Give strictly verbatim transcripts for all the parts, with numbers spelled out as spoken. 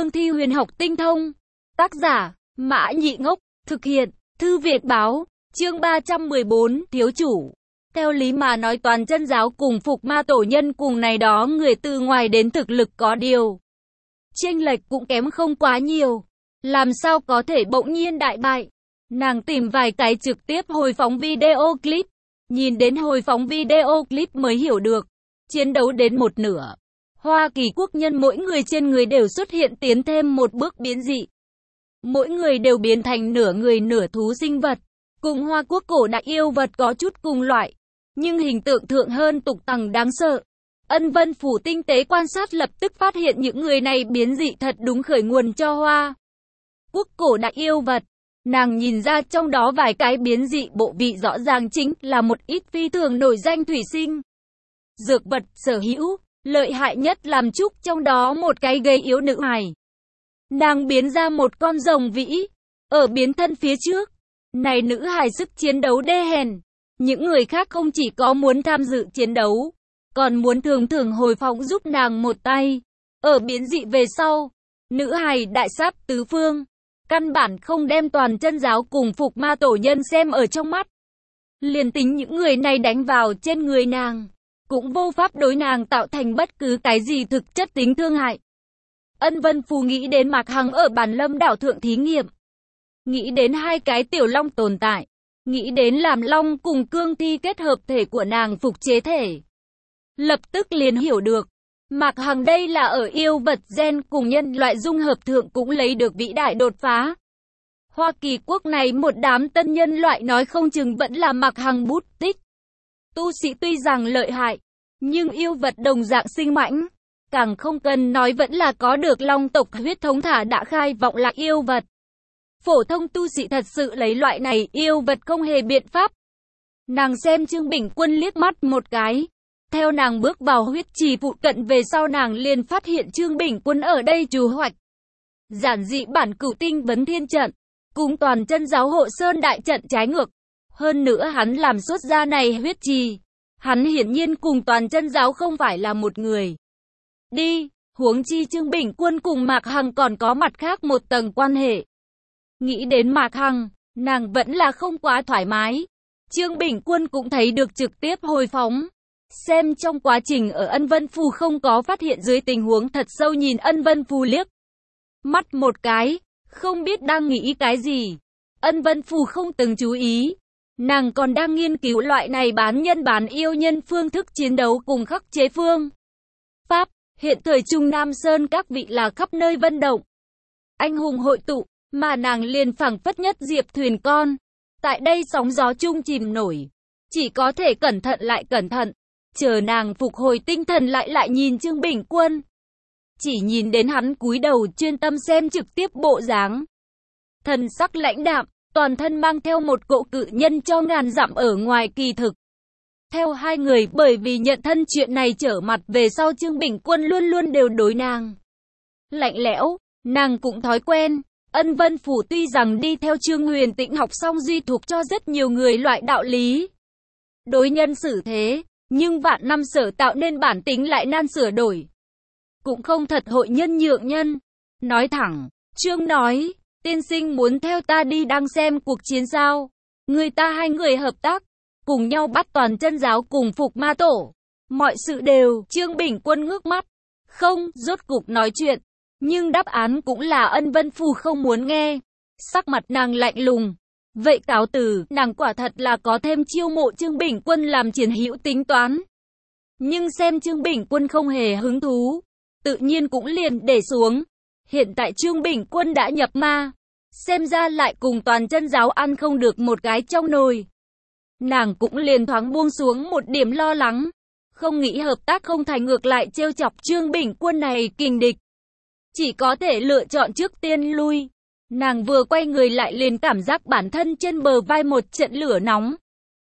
cương thi huyền học tinh thông. Tác giả, Mã Nhị Ngốc, thực hiện, Thư Việt Báo, chương ba trăm mười bốn, thiếu chủ. Theo lý mà nói toàn chân giáo cùng phục ma tổ nhân cùng này đó người từ ngoài đến thực lực có điều. Chênh lệch cũng kém không quá nhiều. Làm sao có thể bỗng nhiên đại bại. Nàng tìm vài cái trực tiếp hồi phóng video clip. Nhìn đến hồi phóng video clip mới hiểu được. Chiến đấu đến một nửa. Hoa Kỳ quốc nhân mỗi người trên người đều xuất hiện tiến thêm một bước biến dị. Mỗi người đều biến thành nửa người nửa thú sinh vật. Cùng Hoa Quốc cổ đại yêu vật có chút cùng loại. Nhưng hình tượng thượng hơn tục tằng đáng sợ. Ân Vân Phủ tinh tế quan sát lập tức phát hiện những người này biến dị thật đúng khởi nguồn cho Hoa Quốc cổ đại yêu vật. Nàng nhìn ra trong đó vài cái biến dị bộ vị rõ ràng chính là một ít phi thường nổi danh thủy sinh. Dược vật sở hữu, lợi hại nhất làm chúc trong đó một cái gây yếu nữ hài. Nàng biến ra một con rồng vĩ, ở biến thân phía trước. Này nữ hài sức chiến đấu đê hèn. Những người khác không chỉ có muốn tham dự chiến đấu, còn muốn thường thường hồi phóng giúp nàng một tay. Ở biến dị về sau, nữ hài đại sát tứ phương. Căn bản không đem toàn chân giáo cùng phục ma tổ nhân xem ở trong mắt. Liền tính những người này đánh vào trên người nàng, cũng vô pháp đối nàng tạo thành bất cứ cái gì thực chất tính thương hại. Ân Vân Phù nghĩ đến Mạc Hằng ở Bản Lâm đảo thượng thí nghiệm. Nghĩ đến hai cái tiểu long tồn tại. Nghĩ đến làm long cùng cương thi kết hợp thể của nàng phục chế thể. Lập tức liền hiểu được. Mạc Hằng đây là ở yêu vật gen cùng nhân loại dung hợp thượng cũng lấy được vĩ đại đột phá. Hoa Kỳ quốc này một đám tân nhân loại nói không chừng vẫn là Mạc Hằng bút tích. Tu sĩ tuy rằng lợi hại, nhưng yêu vật đồng dạng sinh mãnh. Càng không cần nói vẫn là có được long tộc huyết thống thả đã khai vọng là yêu vật. Phổ thông tu sĩ thật sự lấy loại này yêu vật không hề biện pháp. Nàng xem Trương Bình Quân liếc mắt một cái. Theo nàng bước vào huyết trì phụ cận về sau nàng liền phát hiện Trương Bình Quân ở đây trù hoạch. Giản dị bản cửu tinh vấn thiên trận, cùng toàn chân giáo hộ sơn đại trận trái ngược. Hơn nữa hắn làm xuất ra này huyết trì. Hắn hiển nhiên cùng toàn chân giáo không phải là một người. Đi, huống chi Trương Bình Quân cùng Mạc Hằng còn có mặt khác một tầng quan hệ. Nghĩ đến Mạc Hằng, nàng vẫn là không quá thoải mái. Trương Bình Quân cũng thấy được trực tiếp hồi phóng. Xem trong quá trình ở Ân Vân Phù không có phát hiện dưới tình huống thật sâu nhìn Ân Vân Phù liếc mắt một cái, không biết đang nghĩ cái gì. Ân Vân Phù không từng chú ý. Nàng còn đang nghiên cứu loại này bán nhân bán yêu nhân phương thức chiến đấu cùng khắc chế phương pháp. Hiện thời Trung Nam Sơn các vị là khắp nơi vận động. Anh hùng hội tụ, mà nàng liền phảng phất nhất diệp thuyền con. Tại đây sóng gió chung chìm nổi. Chỉ có thể cẩn thận lại cẩn thận. Chờ nàng phục hồi tinh thần lại lại nhìn Trương Bình Quân. Chỉ nhìn đến hắn cúi đầu chuyên tâm xem trực tiếp bộ dáng. Thần sắc lãnh đạm, toàn thân mang theo một cỗ cự nhân cho ngàn dặm ở ngoài kỳ thực. Theo hai người bởi vì nhận thân chuyện này trở mặt về sau Trương Bình Quân luôn luôn đều đối nàng lạnh lẽo, nàng cũng thói quen. Ân Vân Phủ tuy rằng đi theo Trương Huyền Tĩnh học xong duy thuộc cho rất nhiều người loại đạo lý. Đối nhân xử thế, nhưng vạn năm sở tạo nên bản tính lại nan sửa đổi. Cũng không thật hội nhân nhượng nhân. Nói thẳng, Trương nói, tiên sinh muốn theo ta đi đang xem cuộc chiến sao. Người ta hai người hợp tác, cùng nhau bắt toàn chân giáo cùng phục ma tổ. Mọi sự đều, Trương Bình Quân ngước mắt. Không, rốt cục nói chuyện. Nhưng đáp án cũng là Ân Vân Phù không muốn nghe. Sắc mặt nàng lạnh lùng. Vậy cáo từ, nàng quả thật là có thêm chiêu mộ Trương Bình Quân làm chiến hữu tính toán. Nhưng xem Trương Bình Quân không hề hứng thú, tự nhiên cũng liền để xuống. Hiện tại Trương Bình Quân đã nhập ma, xem ra lại cùng toàn chân giáo ăn không được một cái trong nồi. Nàng cũng liền thoáng buông xuống một điểm lo lắng, không nghĩ hợp tác không thành ngược lại trêu chọc Trương Bình Quân này kình địch. Chỉ có thể lựa chọn trước tiên lui. Nàng vừa quay người lại liền cảm giác bản thân trên bờ vai một trận lửa nóng.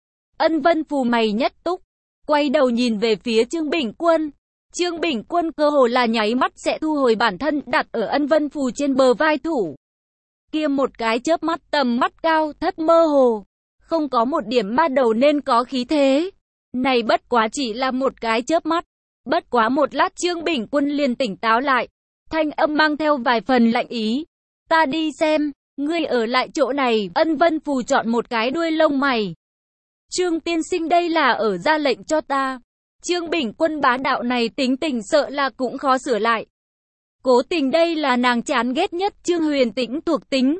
Ân Vân Phù mày nhất túc, quay đầu nhìn về phía Trương Bình Quân. Trương Bình Quân cơ hồ là nháy mắt sẽ thu hồi bản thân đặt ở Ân Vân Phù trên bờ vai thủ. Kia một cái chớp mắt tầm mắt cao thất mơ hồ, không có một điểm ma đầu nên có khí thế. Này bất quá chỉ là một cái chớp mắt, bất quá một lát Trương Bình Quân liền tỉnh táo lại. thanh âm mang theo vài phần lạnh ý. Ta đi xem, ngươi ở lại chỗ này. Ân Vân Phù chọn một cái đuôi lông mày. Trương tiên sinh đây là ở ra lệnh cho ta. Trương Bình Quân bá đạo này tính tình sợ là cũng khó sửa lại. Cố tình đây là nàng chán ghét nhất Trương Huyền Tĩnh thuộc tính.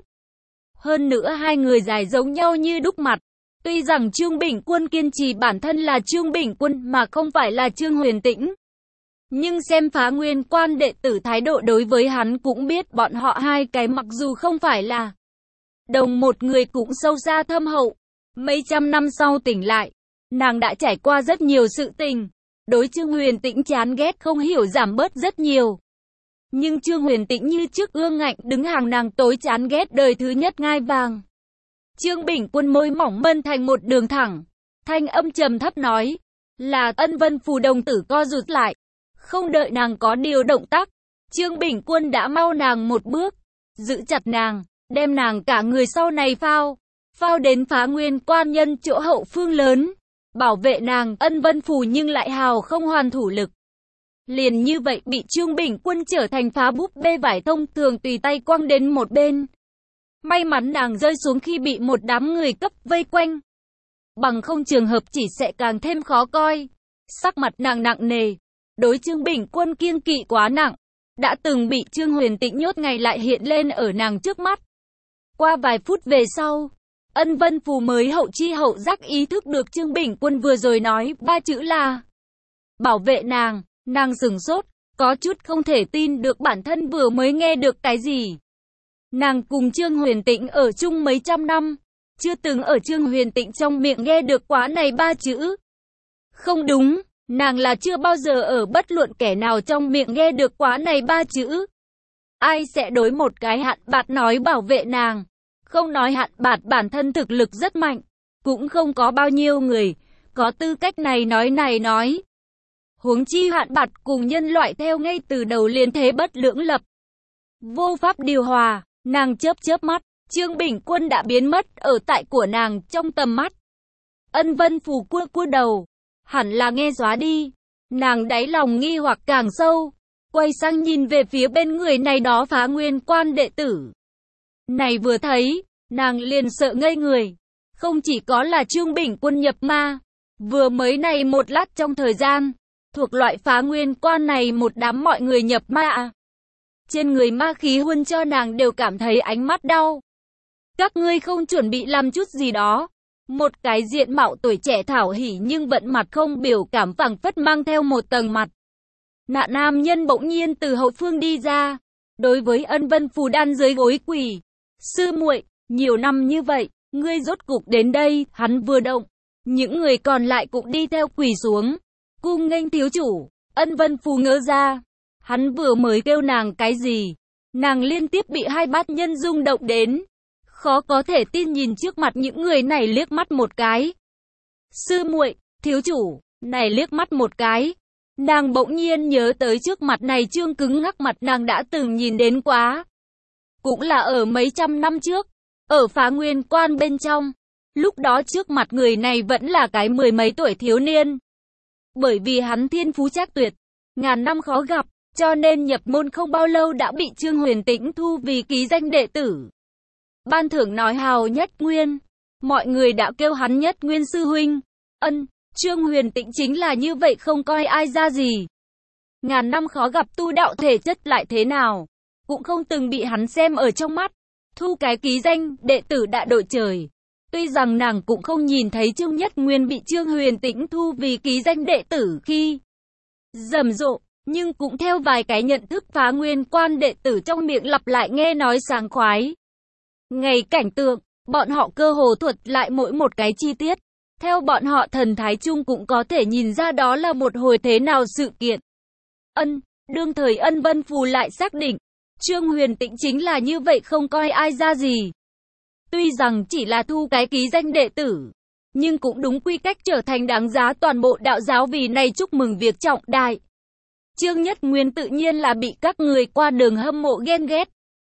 Hơn nữa hai người dài giống nhau như đúc mặt. Tuy rằng Trương Bình Quân kiên trì bản thân là Trương Bình Quân mà không phải là Trương Huyền Tĩnh. Nhưng xem Phá Nguyên Quan đệ tử thái độ đối với hắn cũng biết bọn họ hai cái mặc dù không phải là đồng một người cũng sâu xa thâm hậu. Mấy trăm năm sau tỉnh lại, nàng đã trải qua rất nhiều sự tình. Đối Trương Huyền Tĩnh chán ghét không hiểu giảm bớt rất nhiều. Nhưng Trương Huyền Tĩnh như trước ương ngạnh đứng hàng nàng tối chán ghét đời thứ nhất ngai vàng. Trương Bình Quân môi mỏng mân thành một đường thẳng. Thanh âm trầm thấp nói. Là Ân Vân Phù đồng tử co rụt lại. Không đợi nàng có điều động tác. Trương Bình Quân đã mau nàng một bước. Giữ chặt nàng. Đem nàng cả người sau này phao. Phao đến Phá Nguyên Quan nhân chỗ hậu phương lớn. Bảo vệ nàng. Ân Vân Phù nhưng lại hào không hoàn thủ lực. Liền như vậy bị Trương Bình Quân trở thành phá búp bê vải thông thường tùy tay quăng đến một bên. May mắn nàng rơi xuống khi bị một đám người cấp vây quanh. Bằng không trường hợp chỉ sẽ càng thêm khó coi. Sắc mặt nàng nặng nề. Đối Trương Bình Quân kiêng kỵ quá nặng. Đã từng bị Trương Huyền Tĩnh nhốt ngày lại hiện lên ở nàng trước mắt. Qua vài phút về sau, Ân Vân Phù mới hậu chi hậu giác ý thức được Trương Bình Quân vừa rồi nói ba chữ là bảo vệ nàng. Nàng sửng sốt, có chút không thể tin được bản thân vừa mới nghe được cái gì. Nàng cùng Trương Huyền Tĩnh ở chung mấy trăm năm, chưa từng ở Trương Huyền Tĩnh trong miệng nghe được quá này ba chữ. Không đúng, nàng là chưa bao giờ ở bất luận kẻ nào trong miệng nghe được quá này ba chữ. Ai sẽ đối một cái Hạn Bạt nói bảo vệ nàng? Không nói Hạn Bạt bản thân thực lực rất mạnh, cũng không có bao nhiêu người có tư cách này nói này nói. Huống chi Hạn Bạt cùng nhân loại theo ngay từ đầu liền thế bất lưỡng lập. Vô pháp điều hòa, nàng chớp chớp mắt, Trương Bình Quân đã biến mất ở tại của nàng trong tầm mắt. Ân Vân Phù cua cua đầu, hẳn là nghe xóa đi. Nàng đáy lòng nghi hoặc càng sâu, quay sang nhìn về phía bên người này đó Phá Nguyên Quan đệ tử. Này vừa thấy, nàng liền sợ ngây người. Không chỉ có là Trương Bình Quân nhập ma, vừa mới này một lát trong thời gian, thuộc loại Phá Nguyên Quan này một đám mọi người nhập ma. Trên người ma khí huân cho nàng đều cảm thấy ánh mắt đau. Các ngươi không chuẩn bị làm chút gì đó. Một cái diện mạo tuổi trẻ thảo hỉ nhưng vẫn mặt không biểu cảm phảng phất mang theo một tầng mặt nạ nam nhân bỗng nhiên từ hậu phương đi ra. Đối với Ân Vân Phù đan dưới gối quỳ. Sư muội, nhiều năm như vậy, ngươi rốt cục đến đây. Hắn vừa động, những người còn lại cũng đi theo quỳ xuống. Cung nghênh thiếu chủ. Ân Vân Phù ngỡ ra. Hắn vừa mới kêu nàng cái gì? Nàng liên tiếp bị hai bát nhân rung động đến. Khó có thể tin nhìn trước mặt những người này liếc mắt một cái. Sư muội, thiếu chủ, này liếc mắt một cái. Nàng bỗng nhiên nhớ tới trước mặt này trương cứng ngắc mặt nàng đã từng nhìn đến quá. Cũng là ở mấy trăm năm trước, ở Phá Nguyên Quan bên trong. Lúc đó trước mặt người này vẫn là cái mười mấy tuổi thiếu niên. Bởi vì hắn thiên phú trác tuyệt, ngàn năm khó gặp, cho nên nhập môn không bao lâu đã bị Trương Huyền Tĩnh thu vì ký danh đệ tử. Ban thưởng nói hào nhất nguyên, mọi người đã kêu hắn nhất nguyên sư huynh. Ân, Trương Huyền Tĩnh chính là như vậy không coi ai ra gì. Ngàn năm khó gặp tu đạo thể chất lại thế nào, cũng không từng bị hắn xem ở trong mắt. Thu cái ký danh đệ tử đại đội trời. Tuy rằng nàng cũng không nhìn thấy Trương Nhất Nguyên bị Trương Huyền Tĩnh thu vì ký danh đệ tử khi rầm rộ, nhưng cũng theo vài cái nhận thức Phá Nguyên Quan đệ tử trong miệng lặp lại nghe nói sảng khoái. Ngày cảnh tượng, bọn họ cơ hồ thuật lại mỗi một cái chi tiết. Theo bọn họ thần thái chung cũng có thể nhìn ra đó là một hồi thế nào sự kiện. Ân, đương thời Ân Vân Phù lại xác định, Trương Huyền Tĩnh chính là như vậy không coi ai ra gì. Tuy rằng chỉ là thu cái ký danh đệ tử, nhưng cũng đúng quy cách trở thành đáng giá toàn bộ đạo giáo vì này chúc mừng việc trọng đại. Trương Nhất Nguyên tự nhiên là bị các người qua đường hâm mộ ghen ghét.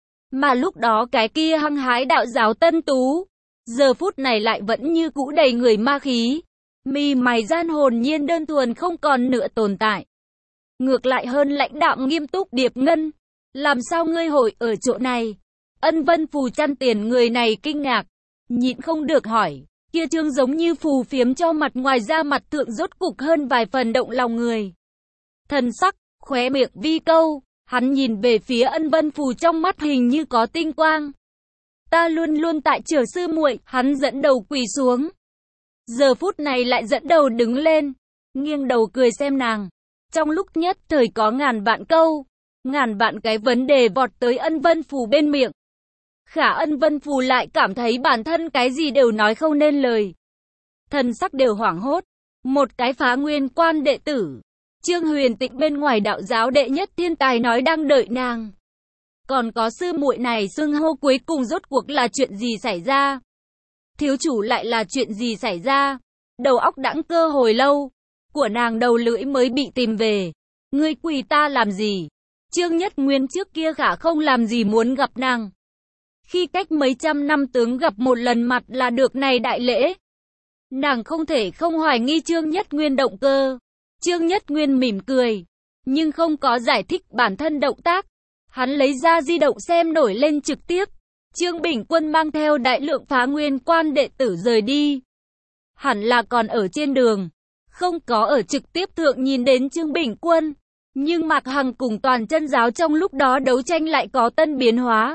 Mà lúc đó cái kia hăng hái đạo giáo tân tú, giờ phút này lại vẫn như cũ đầy người ma khí. Mi mày gian hồn nhiên đơn thuần không còn nữa tồn tại. Ngược lại hơn lãnh đạm nghiêm túc Điệp Ngân, Làm sao ngươi hội ở chỗ này? Ân Vân Phù chăn tiền người này kinh ngạc, nhịn không được hỏi. Kia trương giống như phù phiếm cho mặt ngoài ra mặt thượng rốt cục hơn vài phần động lòng người. Thần sắc, khóe miệng vi câu, hắn nhìn về phía Ân Vân Phù trong mắt hình như có tinh quang. Ta luôn luôn tại chờ sư muội, hắn dẫn đầu quỳ xuống. Giờ phút này lại dẫn đầu đứng lên, nghiêng đầu cười xem nàng. Trong lúc nhất thời có ngàn vạn câu, ngàn vạn cái vấn đề vọt tới Ân Vân Phù bên miệng. Khả Ân Vân Phù lại cảm thấy bản thân cái gì đều nói không nên lời. Thần sắc đều hoảng hốt. Một cái phá nguyên quan đệ tử, Trương Huyền Tịnh bên ngoài đạo giáo đệ nhất thiên tài nói đang đợi nàng. Còn có sư muội này xưng hô cuối cùng rốt cuộc là chuyện gì xảy ra? Thiếu chủ lại là chuyện gì xảy ra? Đầu óc đãng cơ hồi lâu, của nàng đầu lưỡi mới bị tìm về. Ngươi quỳ ta làm gì? Trương Nhất Nguyên trước kia khả không làm gì muốn gặp nàng. Khi cách mấy trăm năm tướng gặp một lần mặt là được này đại lễ. Nàng không thể không hoài nghi Trương Nhất Nguyên động cơ. Trương Nhất Nguyên mỉm cười, nhưng không có giải thích bản thân động tác. Hắn lấy ra di động xem nổi lên trực tiếp. Trương Bình Quân mang theo đại lượng phá nguyên quan đệ tử rời đi. Hẳn là còn ở trên đường, không có ở trực tiếp thượng nhìn đến Trương Bình Quân. Nhưng Mạc Hằng cùng toàn chân giáo trong lúc đó đấu tranh lại có tân biến hóa.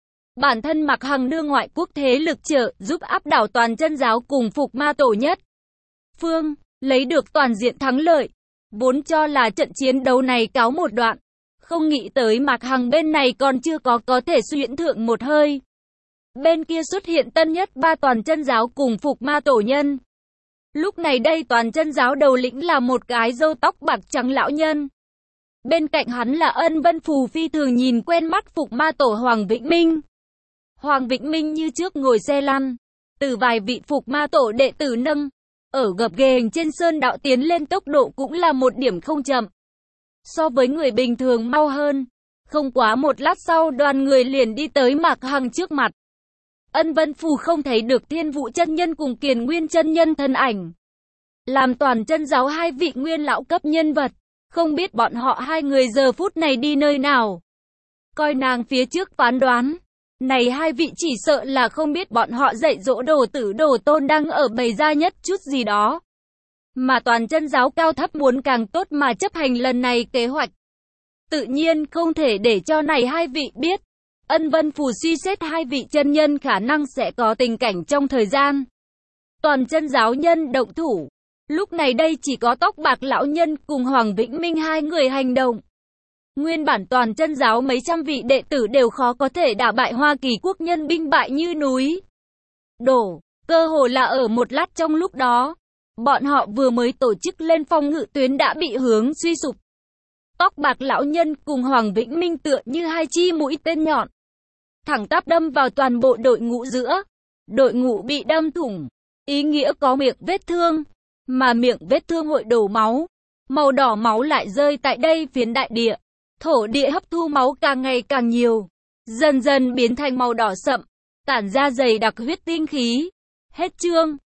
Bản thân Mạc Hằng đưa ngoại quốc thế lực trợ giúp áp đảo toàn chân giáo cùng Phục Ma Tổ Nhất Phương, lấy được toàn diện thắng lợi. Vốn cho là trận chiến đấu này cáo một đoạn, không nghĩ tới Mạc Hằng bên này còn chưa có có thể xuyễn thượng một hơi. Bên kia xuất hiện tân nhất ba toàn chân giáo cùng Phục Ma Tổ Nhân. Lúc này đây toàn chân giáo đầu lĩnh là một cái râu tóc bạc trắng lão nhân. Bên cạnh hắn là Ân Vân Phù phi thường nhìn quen mắt Phục Ma Tổ Hoàng Vĩnh Minh. Hoàng Vĩnh Minh như trước ngồi xe lăn, từ vài vị Phục Ma Tổ đệ tử nâng, ở gập ghềnh trên sơn đạo tiến lên tốc độ cũng là một điểm không chậm. So với người bình thường mau hơn. Không quá một lát sau đoàn người liền đi tới Mạc Hằng trước mặt. Ân Vân Phù không thấy được Thiên Vũ chân nhân cùng Kiền Nguyên chân nhân thân ảnh. Làm toàn chân giáo hai vị nguyên lão cấp nhân vật, không biết bọn họ hai người giờ phút này đi nơi nào. Coi nàng phía trước phán đoán, này hai vị chỉ sợ là không biết bọn họ dạy dỗ đồ tử đồ tôn đang ở bày ra nhất chút gì đó. Mà toàn chân giáo cao thấp muốn càng tốt mà chấp hành lần này kế hoạch. Tự nhiên không thể để cho này hai vị biết. Ân Vân Phù suy xét hai vị chân nhân khả năng sẽ có tình cảnh trong thời gian. Toàn chân giáo nhân động thủ. Lúc này đây chỉ có tóc bạc lão nhân cùng Hoàng Vĩnh Minh hai người hành động. Nguyên bản toàn chân giáo mấy trăm vị đệ tử đều khó có thể đả bại Hoa Kỳ quốc nhân binh bại như núi đổ. Cơ hồ là ở một lát trong lúc đó. Bọn họ vừa mới tổ chức lên phòng ngự tuyến đã bị hướng suy sụp. Tóc bạc lão nhân cùng Hoàng Vĩnh Minh tựa như hai chi mũi tên nhọn, thẳng tắp đâm vào toàn bộ đội ngũ giữa. Đội ngũ bị đâm thủng, ý nghĩa có miệng vết thương, mà miệng vết thương hội đổ máu. Màu đỏ máu lại rơi tại đây phiến đại địa. Thổ địa hấp thu máu càng ngày càng nhiều, dần dần biến thành màu đỏ sậm, tản ra dày đặc huyết tinh khí. Hết chương.